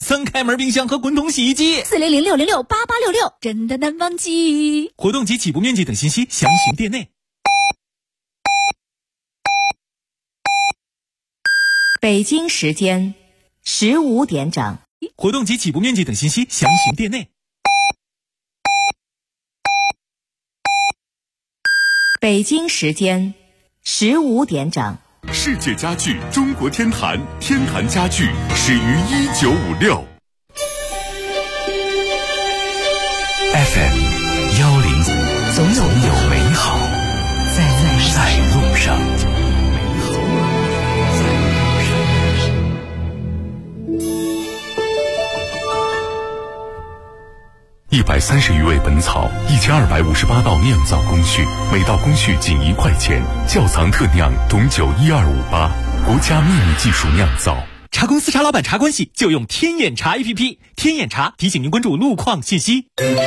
增开门冰箱和滚筒洗衣机。 4006068866，真的难忘记。 活动及起步面积等信息详询店内。 北京时间15点整。 活动及起步面积等信息详询店内。 北京时间15点整。 世界家具中国天坛，天坛家具始于1956。FM 105，总有美好在路上。130余味本草，1258道酿造工序，每道工序仅1块钱。窖藏特酿董酒12588，国家秘密技术酿造。 茶公司茶老板茶关系就用天眼茶 APP， 天眼茶提醒您关注路况信息。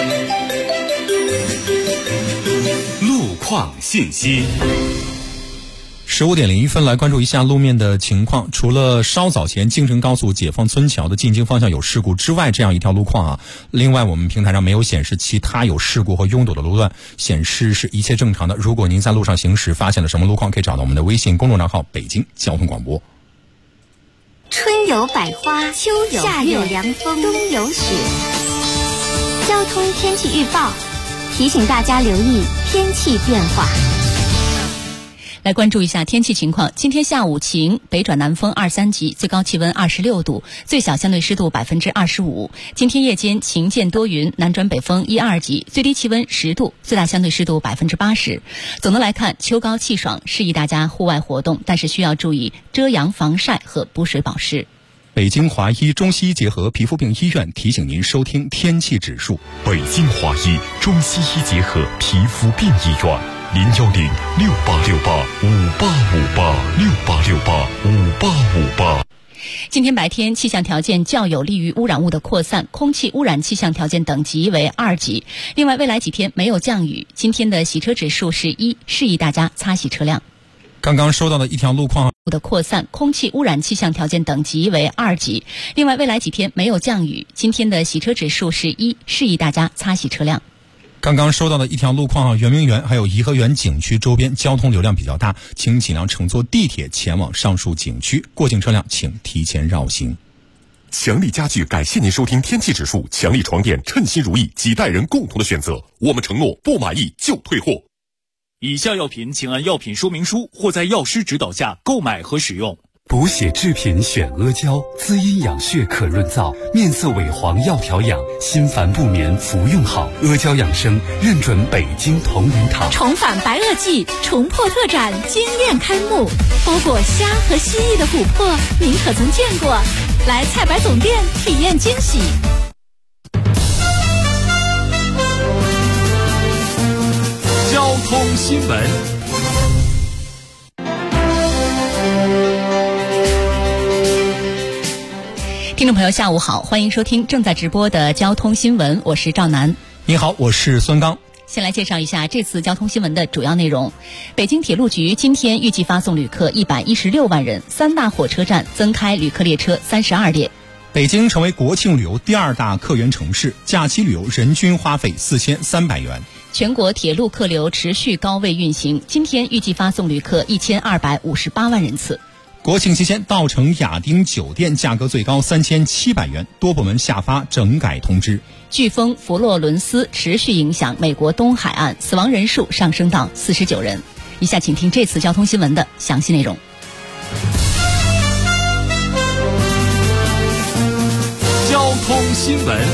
路况信息。 15点01分，来关注一下路面的情况。除了稍早前京承高速解放村桥的进京方向有事故之外，这样一条路况啊，另外我们平台上没有显示其他有事故和拥堵的路段，显示是一切正常的。如果您在路上行驶发现了什么路况，可以找到我们的微信公众账号北京交通广播。 春有百花，秋有夏有凉风，冬有雪。交通天气预报提醒大家留意天气变化。 来关注一下天气情况。今天下午晴，北转南风2、3级，最高气温26度，最小相对湿度25%。今天夜间晴间多云，南转北风1、2级，最低气温10度，最大相对湿度80%。总的来看，秋高气爽，适宜大家户外活动，但是需要注意遮阳防晒和补水保湿。 北京华医中西医结合皮肤病医院提醒您收听天气指数。 北京华医中西医结合皮肤病医院，0106868585858，68685858。 今天白天气象条件较有利于污染物的扩散，空气污染气象条件等级为2级。另外，未来几天没有降雨，今天的洗车指数是1，适宜大家擦洗车辆。 刚刚收到的一条路况的扩散，空气污染气象条件等级为2级。另外，未来几天没有降雨，今天的洗车指数是1，适宜大家擦洗车辆。 刚刚收到的一条路况，圆明园还有颐和园景区周边交通流量比较大，请尽量乘坐地铁前往上述景区，过境车辆请提前绕行。 强力家具感谢您收听天气指数，强力床垫称心如意，几代人共同的选择，我们承诺不满意就退货。 以下药品请按药品说明书或在药师指导下购买和使用。 补血制品选阿胶，滋阴养血可润燥，面色萎黄要调养，心烦不眠服用好。阿胶养生认准北京同仁堂。 重返白垩纪，重破特展惊艳开幕，包裹虾和蜥蜴的琥珀，您可曾见过？来菜百总店体验惊喜。 交通新闻。 听众朋友下午好，欢迎收听正在直播的交通新闻，我是赵楠。 你好，我是孙刚。 先来介绍一下这次交通新闻的主要内容。北京铁路局今天预计发送旅客116万人，3大火车站增开旅客列车32列。 北京成为国庆旅游第2大客源城市，假期旅游人均花费4300元。 全国铁路客流持续高位运行，今天预计发送旅客1258万人次。 国庆期间，稻城亚丁酒店价格最高3700元，多部门下发整改通知。 飓风佛罗伦斯持续影响美国东海岸，死亡人数上升到49人。以下请听这次交通新闻的详细内容。 交通新闻。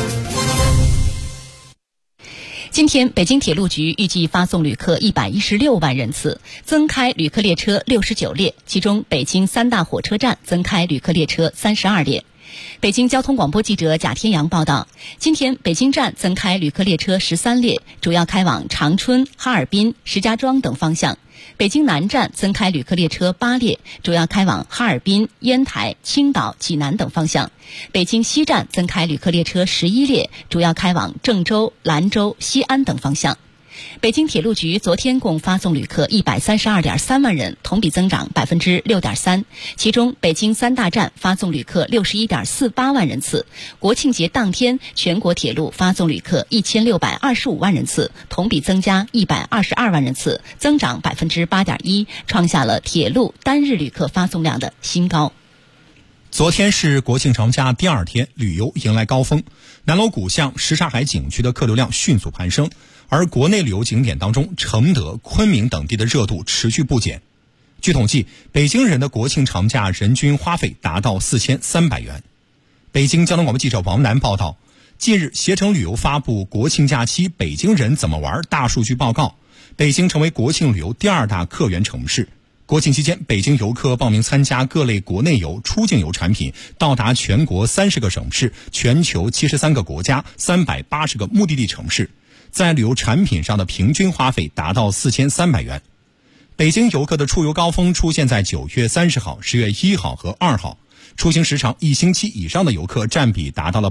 今天，北京铁路局预计发送旅客116万人次，增开旅客列车69列，其中北京3大火车站增开旅客列车32列。北京交通广播记者贾天阳报道，今天北京站增开旅客列车13列，主要开往长春、哈尔滨、石家庄等方向。北京南站增开旅客列车8列，主要开往哈尔滨、烟台、青岛、济南等方向。北京西站增开旅客列车11列，主要开往郑州、兰州、西安等方向。 北京铁路局昨天共发送旅客132.3万人，同比增长6.3%。其中，北京三大站发送旅客61.48万人次。国庆节当天，全国铁路发送旅客1625万人次，同比增加122万人次，增长8.1%，创下了铁路单日旅客发送量的新高。 昨天是国庆长假第2天，旅游迎来高峰，南锣鼓巷、什刹海景区的客流量迅速攀升，而国内旅游景点当中，承德、昆明等地的热度持续不减。据统计，北京人的国庆长假人均花费达到4300元。北京交通广播记者王楠报道，近日携程旅游发布国庆假期北京人怎么玩大数据报告，北京成为国庆旅游第2大客源城市。国庆期间，北京游客报名参加各类国内游、出境游产品，到达全国30个省市、全球73个国家、380个目的地城市，在旅游产品上的平均花费达到4300元。北京游客的出游高峰出现在9月30号、10月1号和2号，出行时长1星期以上的游客占比达到了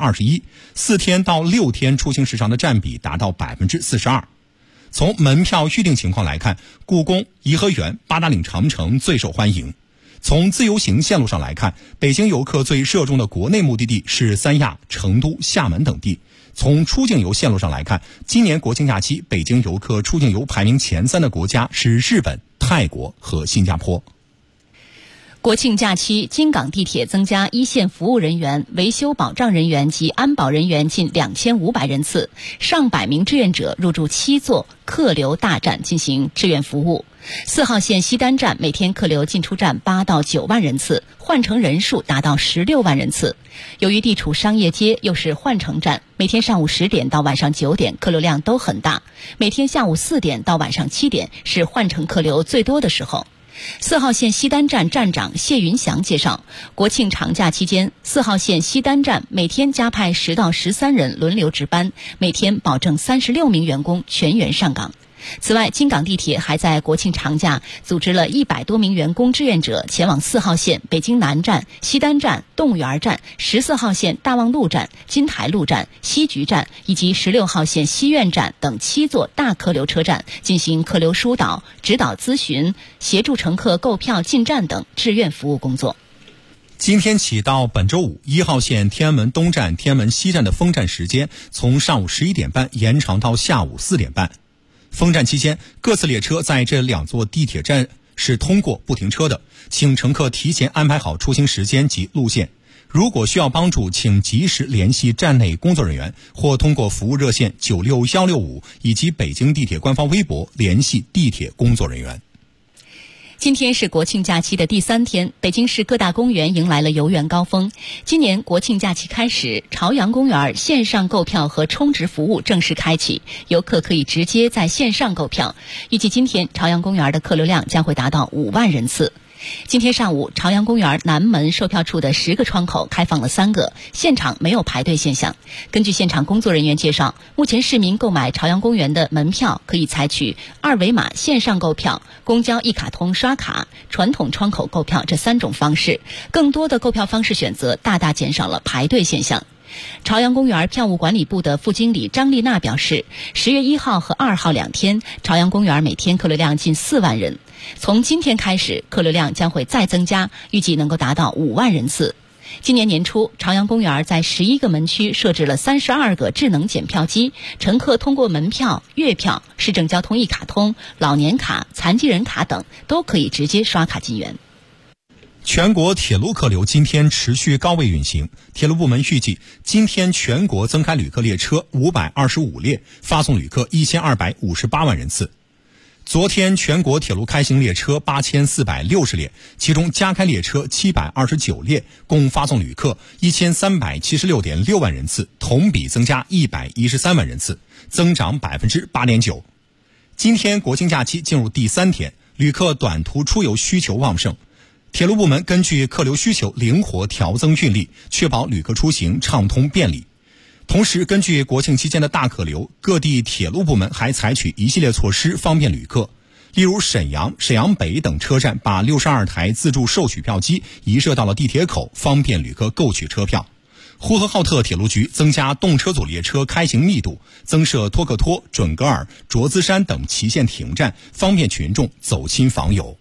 21%，4天到6天出行时长的占比达到42%。从门票预订情况来看，故宫、颐和园、八达岭长城最受欢迎。从自由行线路上来看，北京游客最热衷的国内目的地是三亚、成都、厦门等地。从出境游线路上来看，今年国庆假期北京游客出境游排名前3的国家是日本、泰国和新加坡。 国庆假期，京港地铁增加一线服务人员、维修保障人员及安保人员近2500人次，上百名志愿者入驻7座客流大站进行志愿服务。4号线西单站每天客流进出站8到9万人次，换乘人数达到16万人次。由于地处商业街，又是换乘站，每天上午10点到晚上9点客流量都很大，每天下午4点到晚上7点是换乘客流最多的时候。4号线西单站站长谢云祥介绍，国庆长假期间，4号线西单站每天加派10到13人轮流值班，每天保证36名员工全员上岗。此外，京港地铁还在国庆长假组织了100多名员工志愿者前往4号线北京南站、西单站、动物园站、14号线大望路站、金台路站、西局站以及16号线西苑站等7座大客流车站进行客流疏导、指导咨询、协助乘客购票进站等志愿服务工作。 今天起到本周五，1号线天安门东站、天安门西站的封站时间从上午11点半延长到下午4点半。封站期间，各次列车在这2座地铁站是通过不停车的，请乘客提前安排好出行时间及路线。如果需要帮助，请及时联系站内工作人员，或通过服务热线96165以及北京地铁官方微博联系地铁工作人员。 今天是国庆假期的第3天，北京市各大公园迎来了游园高峰。今年国庆假期开始，朝阳公园线上购票和充值服务正式开启，游客可以直接在线上购票。预计今天朝阳公园的客流量将会达到5万人次。今天上午，朝阳公园南门售票处的10个窗口开放了3个，现场没有排队现象。根据现场工作人员介绍，目前市民购买朝阳公园的门票可以采取2维码线上购票、公交一卡通刷卡、传统窗口购票这3种方式，更多的购票方式选择大大减少了排队现象。朝阳公园票务管理部的副经理张丽娜表示，10月1号和2号2天，朝阳公园每天客流量近4万人。从今天开始，客流量将会再增加，预计能够达到5万人次。今年年初，朝阳公园在11个门区设置了32个智能检票机，乘客通过门票、月票、市政交通一卡通、老年卡、残疾人卡等，都可以直接刷卡进园。 全国铁路客流今天持续高位运行，铁路部门预计今天全国增开旅客列车525列，发送旅客1258万人次。昨天全国铁路开行列车8460列，其中加开列车729列，共发送旅客1376.6万人次，同比增加113万人次，增长8.9%。今天国庆假期进入第3天，旅客短途出游需求旺盛。铁路部门根据客流需求灵活调增运力，确保旅客出行畅通便利。同时，根据国庆期间的大客流，各地铁路部门还采取一系列措施方便旅客。例如沈阳、沈阳北等车站把62台自助售取票机移设到了地铁口，方便旅客购取车票。 呼和浩特铁路局增加动车组列车开行密度，增设托克托、准格尔、卓资山等旗线停站，方便群众走亲访友。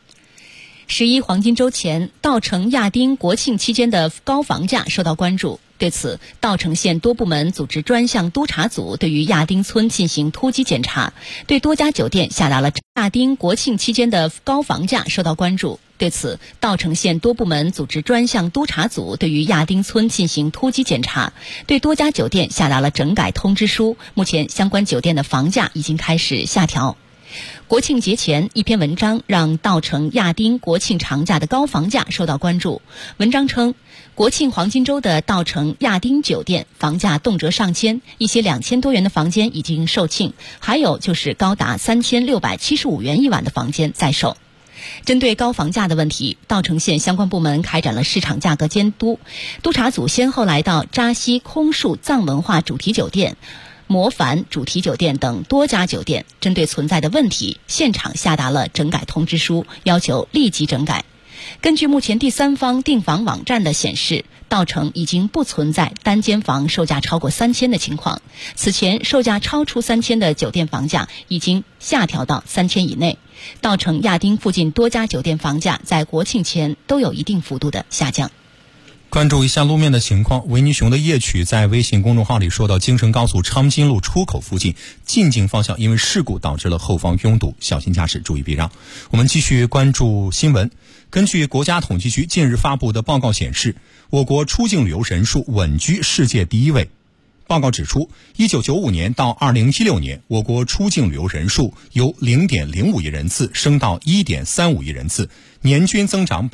11黄金周前，稻城亚丁国庆期间的高房价受到关注。对此，稻城县多部门组织专项督查组对于亚丁村进行突击检查，对多家酒店下达了亚丁国庆期间的高房价受到关注。对此，稻城县多部门组织专项督查组对于亚丁村进行突击检查，对多家酒店下达了整改通知书。目前，相关酒店的房价已经开始下调。国庆节前，一篇文章让稻城亚丁国庆长假的高房价受到关注。文章称，国庆黄金周的稻城亚丁酒店房价动辄上千，一些2000多元的房间已经售罄，还有就是高达3675元一晚的房间在售。针对高房价的问题，稻城县相关部门开展了市场价格监督。督查组先后来到扎西空树藏文化主题酒店、模凡主题酒店等多家酒店，针对存在的问题，现场下达了整改通知书，要求立即整改。根据目前第三方订房网站的显示，稻城已经不存在单间房售价超过3000的情况。此前售价超出3000的酒店房价已经下调到3000以内。稻城亚丁附近多家酒店房价在国庆前都有一定幅度的下降。 关注一下路面的情况，维尼熊的夜曲在微信公众号里说到，京承高速昌津路出口附近进京方向因为事故导致了后方拥堵，小心驾驶，注意避让。我们继续关注新闻。根据国家统计局近日发布的报告显示，我国出境旅游人数稳居世界第一位。报告指出，1995年到2016年，我国出境旅游人数由 0.05 亿人次升到 1.35 亿人次，年均增长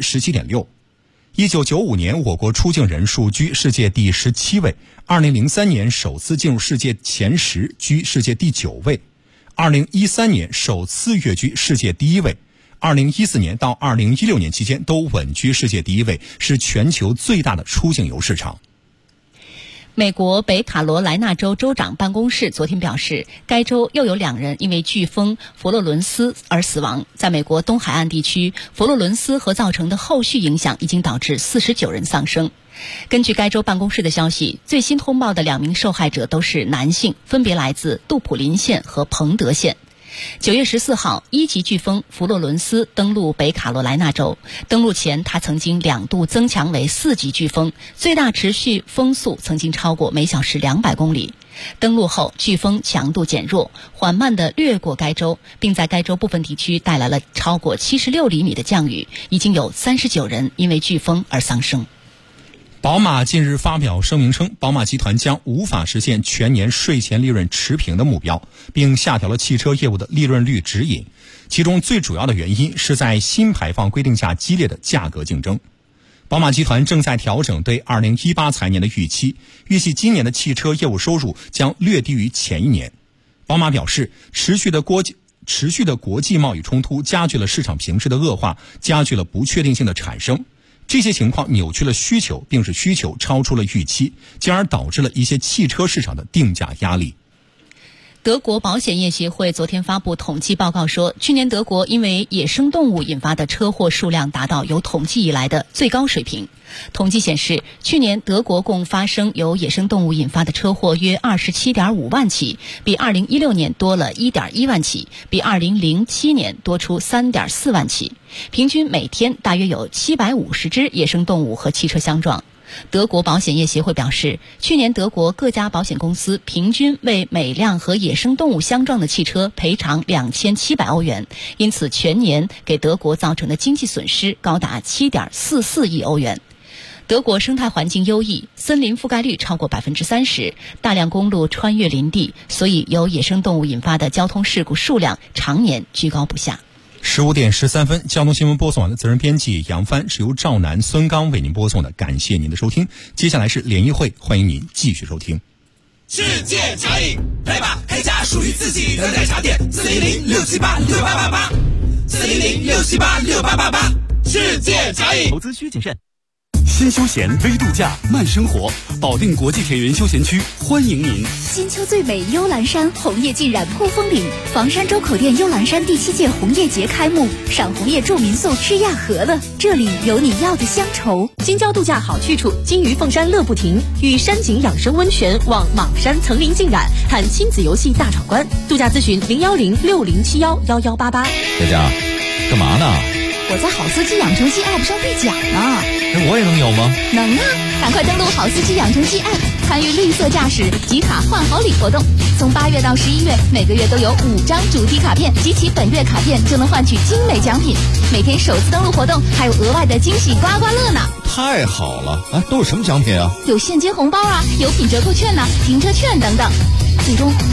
17.6%。1995年，我国出境人数居世界第17位；2003年首次进入世界前10，居世界第9位；2013年首次跃居世界第1位；2014年到2016年期间都稳居世界第1位，是全球最大的出境游市场。 美国北卡罗来纳州州长办公室昨天表示，该州又有2人因为飓风佛罗伦斯而死亡。在美国东海岸地区，佛罗伦斯和造成的后续影响已经导致49人丧生。根据该州办公室的消息，最新通报的2名受害者都是男性，分别来自杜普林县和彭德县。9月14号，1级飓风佛罗伦斯登陆北卡罗来纳州。登陆前，它曾经2度增强为4级飓风，最大持续风速曾经超过每小时200公里。登陆后，飓风强度减弱，缓慢地掠过该州，并在该州部分地区带来了超过76厘米的降雨，已经有39人因为飓风而丧生。 宝马近日发表声明称，宝马集团将无法实现全年税前利润持平的目标，并下调了汽车业务的利润率指引。其中最主要的原因是在新排放规定下激烈的价格竞争。宝马集团正在调整对2018财年的预期，预计今年的汽车业务收入将略低于前一年。宝马表示，持续的国际贸易冲突加剧了市场形势的恶化，加剧了不确定性的产生。这些情况扭曲了需求，并使需求超出了预期，进而导致了一些汽车市场的定价压力。 德国保险业协会昨天发布统计报告说，去年德国因为野生动物引发的车祸数量达到有统计以来的最高水平。统计显示，去年德国共发生由野生动物引发的车祸约 27.5 万起，比2016年多了 1.1 万起，比2007年多出 3.4 万起。平均每天大约有750只野生动物和汽车相撞。德国保险业协会表示，去年德国各家保险公司平均为每辆和野生动物相撞的汽车赔偿2700欧元，因此全年给德国造成的经济损失高达 7.44 亿欧元。德国生态环境优异，森林覆盖率超过 30%， 大量公路穿越林地，所以由野生动物引发的交通事故数量常年居高不下。 15点13分，交通新闻播送完的责任编辑杨帆，是由赵楠、孙刚为您播送的，感谢您的收听。接下来是联谊会，欢迎您继续收听。 世界茶饮，来吧，开家属于自己的奶茶店，410-678-6888，410-678-6888，世界茶饮。 投资需谨慎。 先休闲微度假慢生活， 保定国际铁园休闲区欢迎您。 金秋最美幽兰山，红叶浸染扑风岭。房山周口店幽兰山第7届红叶节开幕，赏红叶住民宿吃亚和了，这里有你要的乡愁。 京郊度假好去处，金鱼凤山乐不停，与山景养生温泉望莽山层林尽染，看亲子游戏大闯关。度假咨询01060711188。 佳佳，干嘛呢？ 我在好司机养成系 App 上兑奖呢。 我也能有吗？ 能啊，赶快登录好司机养成系 App， 参与绿色驾驶集卡换好礼活动。从8月到11月，每个月都有5张主题卡片，集齐本月卡片就能换取精美奖品。每天首次登录活动还有额外的惊喜刮刮乐呢。 太好了！哎，都有什么奖品啊？ 有现金红包啊，有品折扣券呢，停车券等等。最终